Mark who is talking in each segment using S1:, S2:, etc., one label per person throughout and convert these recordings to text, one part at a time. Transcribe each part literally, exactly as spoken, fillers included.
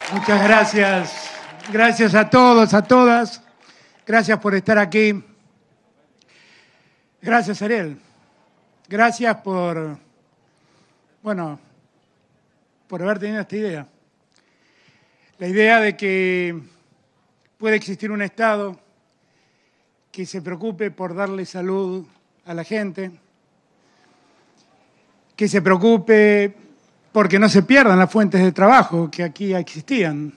S1: Muchas gracias. Gracias a todos, a todas. Gracias por estar aquí. Gracias, Ariel. Gracias por, bueno, por haber tenido esta idea. La idea de que puede existir un Estado que se preocupe por darle salud a la gente, que se preocupe porque no se pierdan las fuentes de trabajo que aquí existían,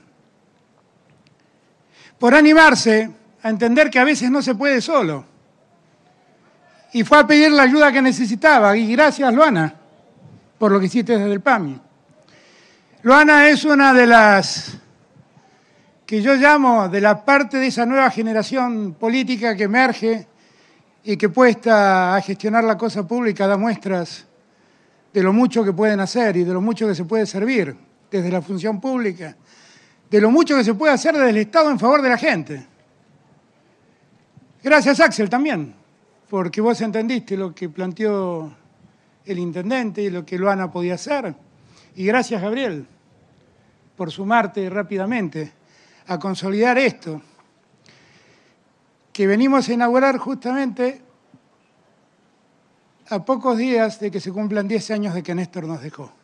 S1: por animarse a entender que a veces no se puede solo. Y fue a pedir la ayuda que necesitaba. Y gracias, Luana, por lo que hiciste desde el PAMI. Luana es una de las que yo llamo de la parte de esa nueva generación política que emerge y que puesta a gestionar la cosa pública da muestras de lo mucho que pueden hacer y de lo mucho que se puede servir desde la función pública, de lo mucho que se puede hacer desde el Estado en favor de la gente. Gracias, Axel, también, porque vos entendiste lo que planteó el intendente y lo que Luana podía hacer. Y gracias, Gabriel, por sumarte rápidamente a consolidar esto, que venimos a inaugurar justamente a pocos días de que se cumplan diez años de que Néstor nos dejó.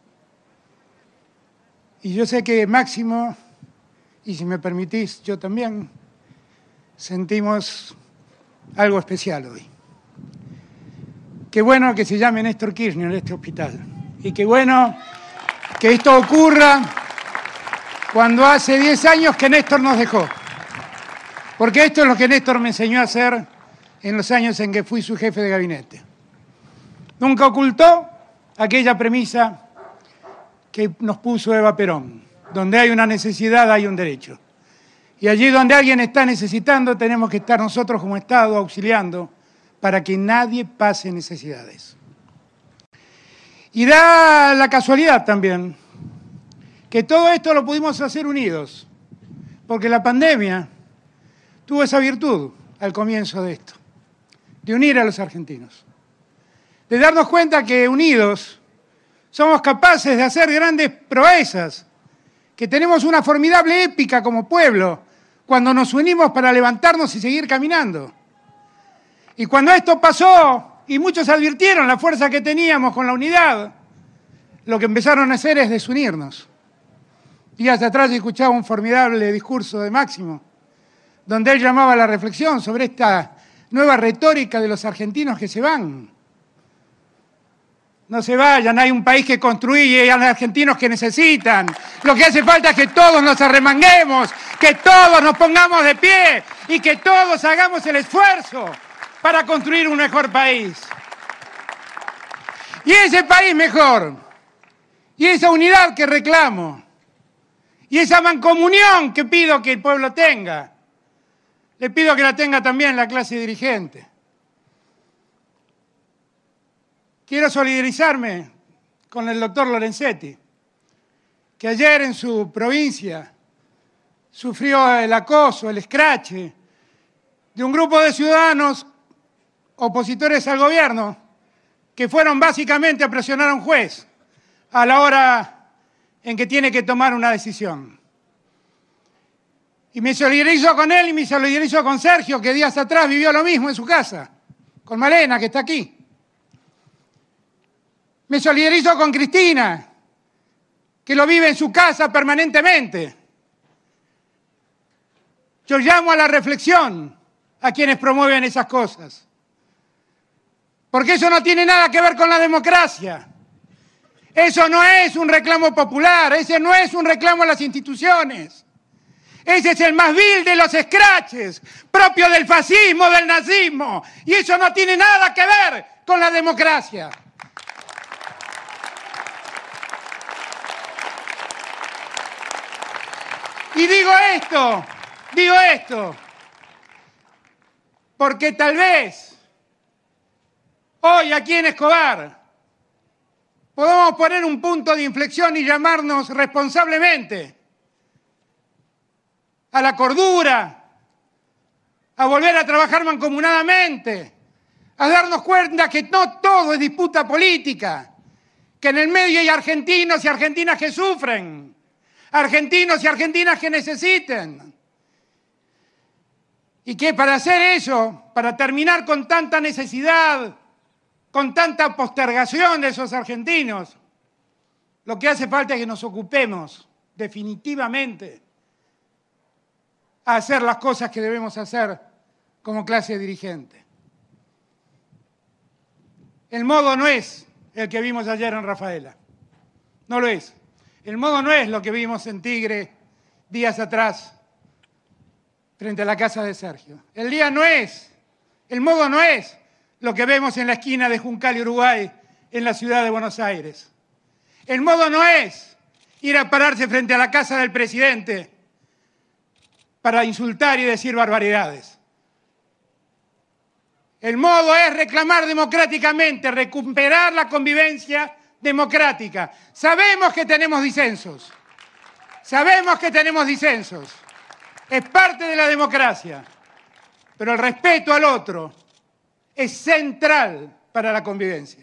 S1: Y yo sé que Máximo, y si me permitís, yo también, sentimos algo especial hoy. Qué bueno que se llame Néstor Kirchner este hospital. Y qué bueno que esto ocurra cuando hace diez años que Néstor nos dejó. Porque esto es lo que Néstor me enseñó a hacer en los años en que fui su jefe de gabinete. Nunca ocultó aquella premisa que nos puso Eva Perón. Donde hay una necesidad, hay un derecho. Y allí donde alguien está necesitando, tenemos que estar nosotros como Estado auxiliando para que nadie pase necesidades. Y da la casualidad también que todo esto lo pudimos hacer unidos, porque la pandemia tuvo esa virtud al comienzo de esto, de unir a los argentinos, de darnos cuenta que unidos somos capaces de hacer grandes proezas, que tenemos una formidable épica como pueblo cuando nos unimos para levantarnos y seguir caminando. Y cuando esto pasó, y muchos advirtieron la fuerza que teníamos con la unidad, lo que empezaron a hacer es desunirnos. Días atrás escuchaba un formidable discurso de Máximo, donde él llamaba a la reflexión sobre esta nueva retórica de los argentinos que se van. No se vayan, hay un país que construye y hay argentinos que necesitan. Lo que hace falta es que todos nos arremanguemos, que todos nos pongamos de pie y que todos hagamos el esfuerzo para construir un mejor país. Y ese país mejor, y esa unidad que reclamo, y esa mancomunión que pido que el pueblo tenga, le pido que la tenga también la clase dirigente. Quiero solidarizarme con el doctor Lorenzetti, que ayer en su provincia sufrió el acoso, el escrache de un grupo de ciudadanos opositores al gobierno que fueron básicamente a presionar a un juez a la hora en que tiene que tomar una decisión. Y me solidarizo con él y me solidarizo con Sergio, que días atrás vivió lo mismo en su casa, con Malena, que está aquí. Me solidarizo con Cristina, que lo vive en su casa permanentemente. Yo llamo a la reflexión a quienes promueven esas cosas. Porque eso no tiene nada que ver con la democracia. Eso no es un reclamo popular, ese no es un reclamo a las instituciones. Ese es el más vil de los escraches, propio del fascismo, del nazismo. Y eso no tiene nada que ver con la democracia. Y digo esto, digo esto, porque tal vez hoy aquí en Escobar podemos poner un punto de inflexión y llamarnos responsablemente a la cordura, a volver a trabajar mancomunadamente, a darnos cuenta que no todo es disputa política, que en el medio hay argentinos y argentinas que sufren, argentinos y argentinas que necesiten. Y que para hacer eso, para terminar con tanta necesidad, con tanta postergación de esos argentinos, lo que hace falta es que nos ocupemos definitivamente a hacer las cosas que debemos hacer como clase dirigente. El modo no es el que vimos ayer en Rafaela, no lo es. El modo no es lo que vimos en Tigre días atrás frente a la casa de Sergio. El día no es, el modo no es lo que vemos en la esquina de Juncal y Uruguay en la ciudad de Buenos Aires. El modo no es ir a pararse frente a la casa del presidente para insultar y decir barbaridades. El modo es reclamar democráticamente, recuperar la convivencia democrática. Sabemos que tenemos disensos, sabemos que tenemos disensos. Es parte de la democracia, pero el respeto al otro es central para la convivencia.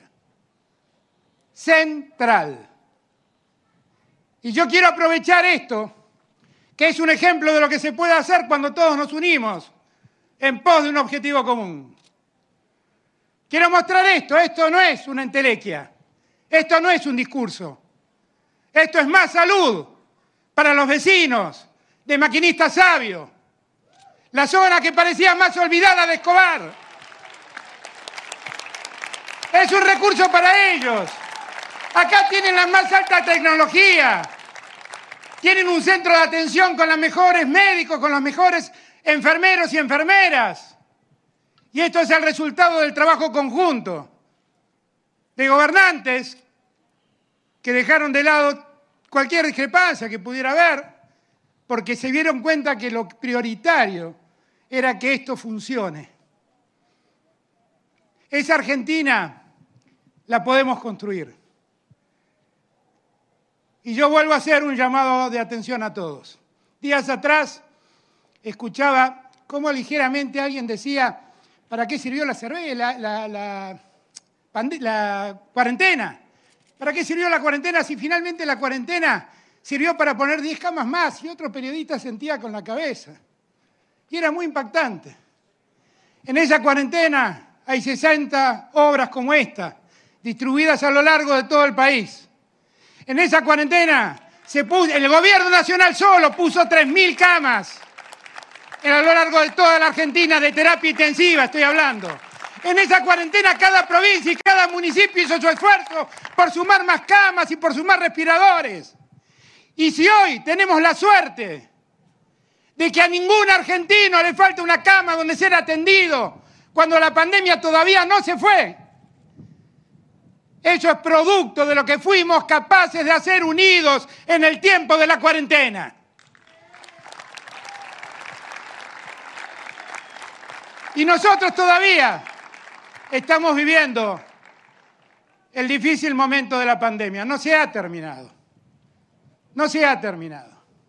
S1: Central. Y yo quiero aprovechar esto, que es un ejemplo de lo que se puede hacer cuando todos nos unimos en pos de un objetivo común. Quiero mostrar esto. Esto no es una entelequia. Esto no es un discurso. Esto es más salud para los vecinos de Maquinista Sabio, la zona que parecía más olvidada de Escobar. Es un recurso para ellos. Acá tienen la más alta tecnología. Tienen un centro de atención con los mejores médicos, con los mejores enfermeros y enfermeras. Y esto es el resultado del trabajo conjunto de gobernantes que dejaron de lado cualquier discrepancia que pudiera haber, porque se dieron cuenta que lo prioritario era que esto funcione. Esa Argentina la podemos construir. Y yo vuelvo a hacer un llamado de atención a todos. Días atrás escuchaba cómo ligeramente alguien decía, ¿para qué sirvió la, la, la, la, la cuarentena? ¿Para qué sirvió la cuarentena si finalmente la cuarentena sirvió para poner diez camas más? Y otro periodista sentía con la cabeza. Y era muy impactante. En esa cuarentena hay sesenta obras como esta, distribuidas a lo largo de todo el país. En esa cuarentena se puso, el gobierno nacional solo puso tres mil camas a lo largo de toda la Argentina, de terapia intensiva estoy hablando. En esa cuarentena cada provincia y cada municipio hizo su esfuerzo por sumar más camas y por sumar respiradores. Y si hoy tenemos la suerte de que a ningún argentino le falta una cama donde ser atendido cuando la pandemia todavía no se fue, eso es producto de lo que fuimos capaces de hacer unidos en el tiempo de la cuarentena. Y nosotros todavía estamos viviendo el difícil momento de la pandemia. No se ha terminado. No se ha terminado.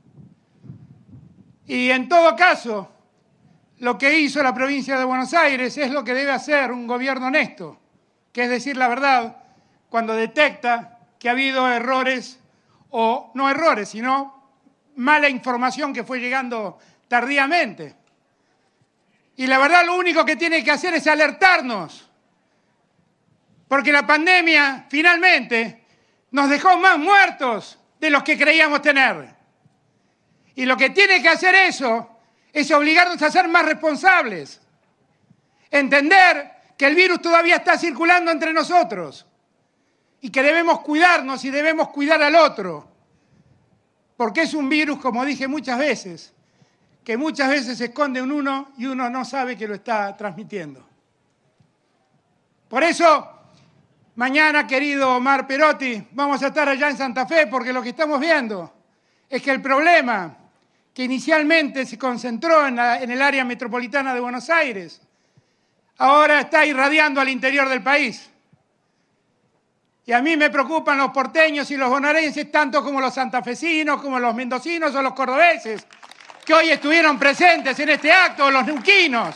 S1: Y en todo caso, lo que hizo la provincia de Buenos Aires es lo que debe hacer un gobierno honesto, que es decir la verdad cuando detecta que ha habido errores, o no errores, sino mala información que fue llegando tardíamente. Y la verdad lo único que tiene que hacer es alertarnos, porque la pandemia finalmente nos dejó más muertos de los que creíamos tener. Y lo que tiene que hacer eso es obligarnos a ser más responsables, entender que el virus todavía está circulando entre nosotros y que debemos cuidarnos y debemos cuidar al otro, porque es un virus, como dije muchas veces, que muchas veces se esconde en uno y uno no sabe que lo está transmitiendo. Por eso, mañana, querido Omar Perotti, vamos a estar allá en Santa Fe, porque lo que estamos viendo es que el problema que inicialmente se concentró en, la, en el área metropolitana de Buenos Aires, ahora está irradiando al interior del país. Y a mí me preocupan los porteños y los bonaerenses tanto como los santafesinos, como los mendocinos o los cordobeses, que hoy estuvieron presentes en este acto, los neuquinos.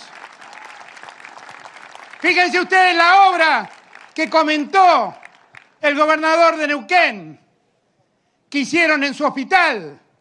S1: Fíjense ustedes la obra que comentó el gobernador de Neuquén, que hicieron en su hospital,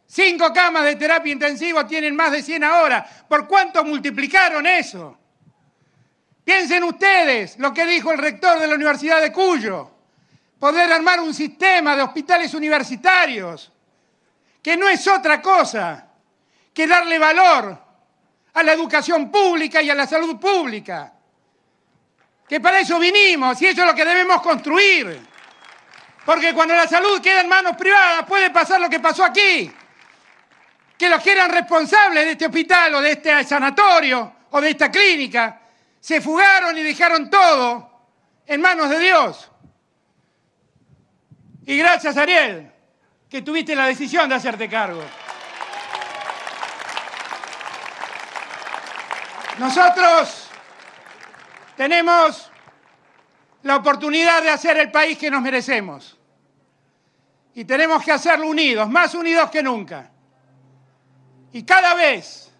S1: Cinco camas de terapia intensiva tienen más de cien ahora. ¿Por cuánto multiplicaron eso? Piensen ustedes lo que dijo el rector de la Universidad de Cuyo. Poder armar un sistema de hospitales universitarios, que no es otra cosa que darle valor a la educación pública y a la salud pública. Que para eso vinimos y eso es lo que debemos construir. Porque cuando la salud queda en manos privadas puede pasar lo que pasó aquí. Que los que eran responsables de este hospital o de este sanatorio o de esta clínica se fugaron y dejaron todo en manos de Dios. Y gracias, Ariel, que tuviste la decisión de hacerte cargo. Nosotros tenemos la oportunidad de hacer el país que nos merecemos. Y tenemos que hacerlo unidos, más unidos que nunca. Y cada vez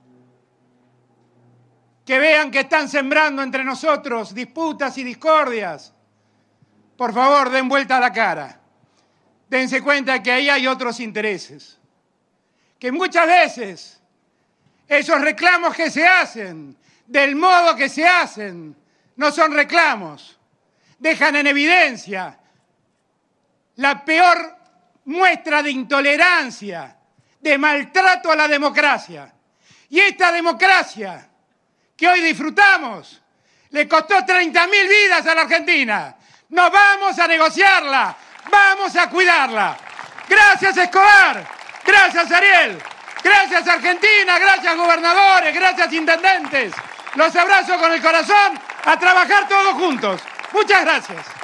S1: que vean que están sembrando entre nosotros disputas y discordias, por favor, den vuelta a la cara. Dense cuenta que ahí hay otros intereses. Que muchas veces esos reclamos que se hacen, del modo que se hacen, no son reclamos. Dejan en evidencia la peor muestra de intolerancia, de maltrato a la democracia. Y esta democracia que hoy disfrutamos le costó treinta mil vidas a la Argentina. No vamos a negociarla, vamos a cuidarla. Gracias, Escobar, gracias, Ariel, gracias, Argentina, gracias, gobernadores, gracias, intendentes. Los abrazo con el corazón, a trabajar todos juntos. Muchas gracias.